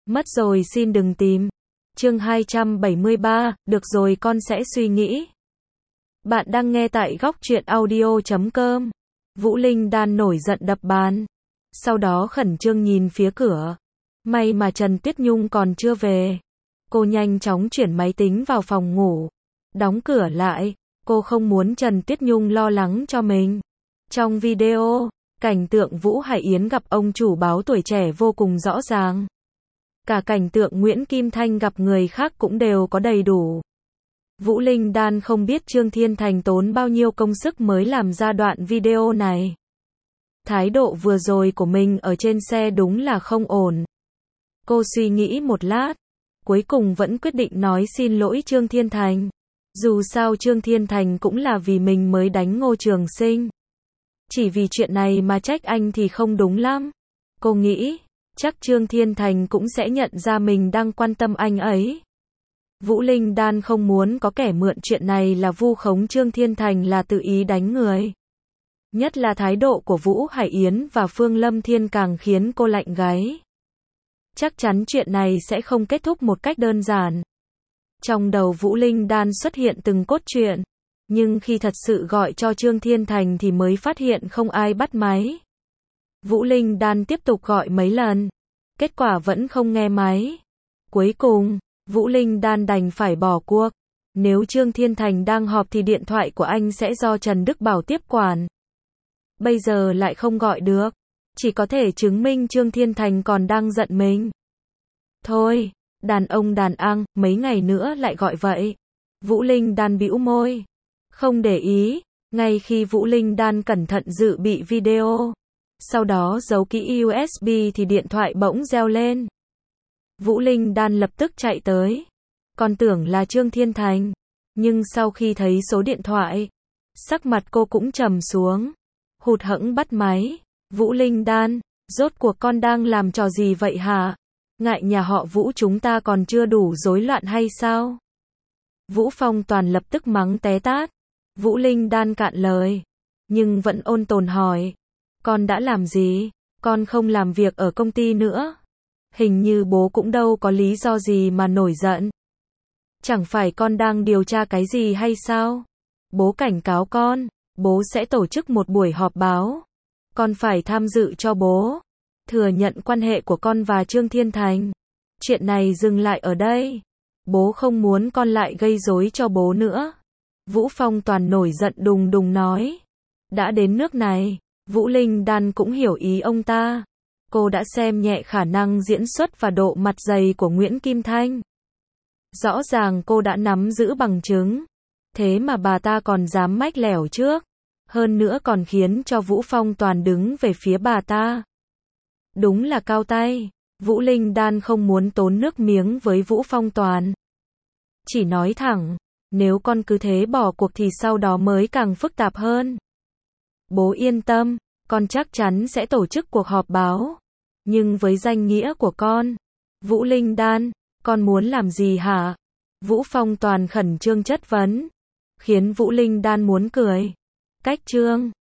Mất rồi xin đừng tìm. Chương 273, được rồi con sẽ suy nghĩ. Bạn đang nghe tại góc truyện audio.com. Vũ Linh Đan nổi giận đập bàn. Sau đó khẩn trương nhìn phía cửa. May mà Trần Tuyết Nhung còn chưa về. Cô nhanh chóng chuyển máy tính vào phòng ngủ. Đóng cửa lại. Cô không muốn Trần Tuyết Nhung lo lắng cho mình. Trong video, cảnh tượng Vũ Hải Yến gặp ông chủ báo Tuổi Trẻ vô cùng rõ ràng. Cả cảnh tượng Nguyễn Kim Thanh gặp người khác cũng đều có đầy đủ. Vũ Linh Đan không biết Trương Thiên Thành tốn bao nhiêu công sức mới làm ra đoạn video này. Thái độ vừa rồi của mình ở trên xe đúng là không ổn. Cô suy nghĩ một lát, cuối cùng vẫn quyết định nói xin lỗi Trương Thiên Thành. Dù sao Trương Thiên Thành cũng là vì mình mới đánh Ngô Trường Sinh. Chỉ vì chuyện này mà trách anh thì không đúng lắm. Cô nghĩ, chắc Trương Thiên Thành cũng sẽ nhận ra mình đang quan tâm anh ấy. Vũ Linh Đan không muốn có kẻ mượn chuyện này là vu khống Trương Thiên Thành là tự ý đánh người. Nhất là thái độ của Vũ Hải Yến và Phương Lâm Thiên càng khiến cô lạnh gáy. Chắc chắn chuyện này sẽ không kết thúc một cách đơn giản. Trong đầu Vũ Linh Đan xuất hiện từng cốt truyện. Nhưng khi thật sự gọi cho Trương Thiên Thành thì mới phát hiện không ai bắt máy. Vũ Linh Đan tiếp tục gọi mấy lần. Kết quả vẫn không nghe máy. Cuối cùng, Vũ Linh Đan đành phải bỏ cuộc. Nếu Trương Thiên Thành đang họp thì điện thoại của anh sẽ do Trần Đức Bảo tiếp quản. Bây giờ lại không gọi được. Chỉ có thể chứng minh Trương Thiên Thành còn đang giận mình. Thôi, đàn ông đàn ăn, mấy ngày nữa lại gọi vậy. Vũ Linh Đan bĩu môi. Không để ý, ngay khi Vũ Linh Đan cẩn thận dự bị video. Sau đó giấu kỹ USB thì điện thoại bỗng reo lên. Vũ Linh Đan lập tức chạy tới. Còn tưởng là Trương Thiên Thành. Nhưng sau khi thấy số điện thoại, sắc mặt cô cũng trầm xuống. Hụt hẫng bắt máy. Vũ Linh Đan, rốt cuộc con đang làm trò gì vậy hả? Ngại nhà họ Vũ chúng ta còn chưa đủ rối loạn hay sao? Vũ Phong Toàn lập tức mắng té tát. Vũ Linh Đan cạn lời. Nhưng vẫn ôn tồn hỏi. Con đã làm gì? Con không làm việc ở công ty nữa. Hình như bố cũng đâu có lý do gì mà nổi giận. Chẳng phải con đang điều tra cái gì hay sao? Bố cảnh cáo con. Bố sẽ tổ chức một buổi họp báo. Con phải tham dự cho bố. Thừa nhận quan hệ của con và Trương Thiên Thành. Chuyện này dừng lại ở đây. Bố không muốn con lại gây rối cho bố nữa. Vũ Phong Toàn nổi giận đùng đùng nói. Đã đến nước này, Vũ Linh Đan cũng hiểu ý ông ta. Cô đã xem nhẹ khả năng diễn xuất và độ mặt dày của Nguyễn Kim Thanh. Rõ ràng cô đã nắm giữ bằng chứng. Thế mà bà ta còn dám mách lẻo trước. Hơn nữa còn khiến cho Vũ Phong Toàn đứng về phía bà ta. Đúng là cao tay. Vũ Linh Đan không muốn tốn nước miếng với Vũ Phong Toàn. Chỉ nói thẳng, nếu con cứ thế bỏ cuộc thì sau đó mới càng phức tạp hơn. Bố yên tâm, con chắc chắn sẽ tổ chức cuộc họp báo. Nhưng với danh nghĩa của con, Vũ Linh Đan, con muốn làm gì hả? Vũ Phong Toàn khẩn trương chất vấn, khiến Vũ Linh Đan muốn cười. Cách Trương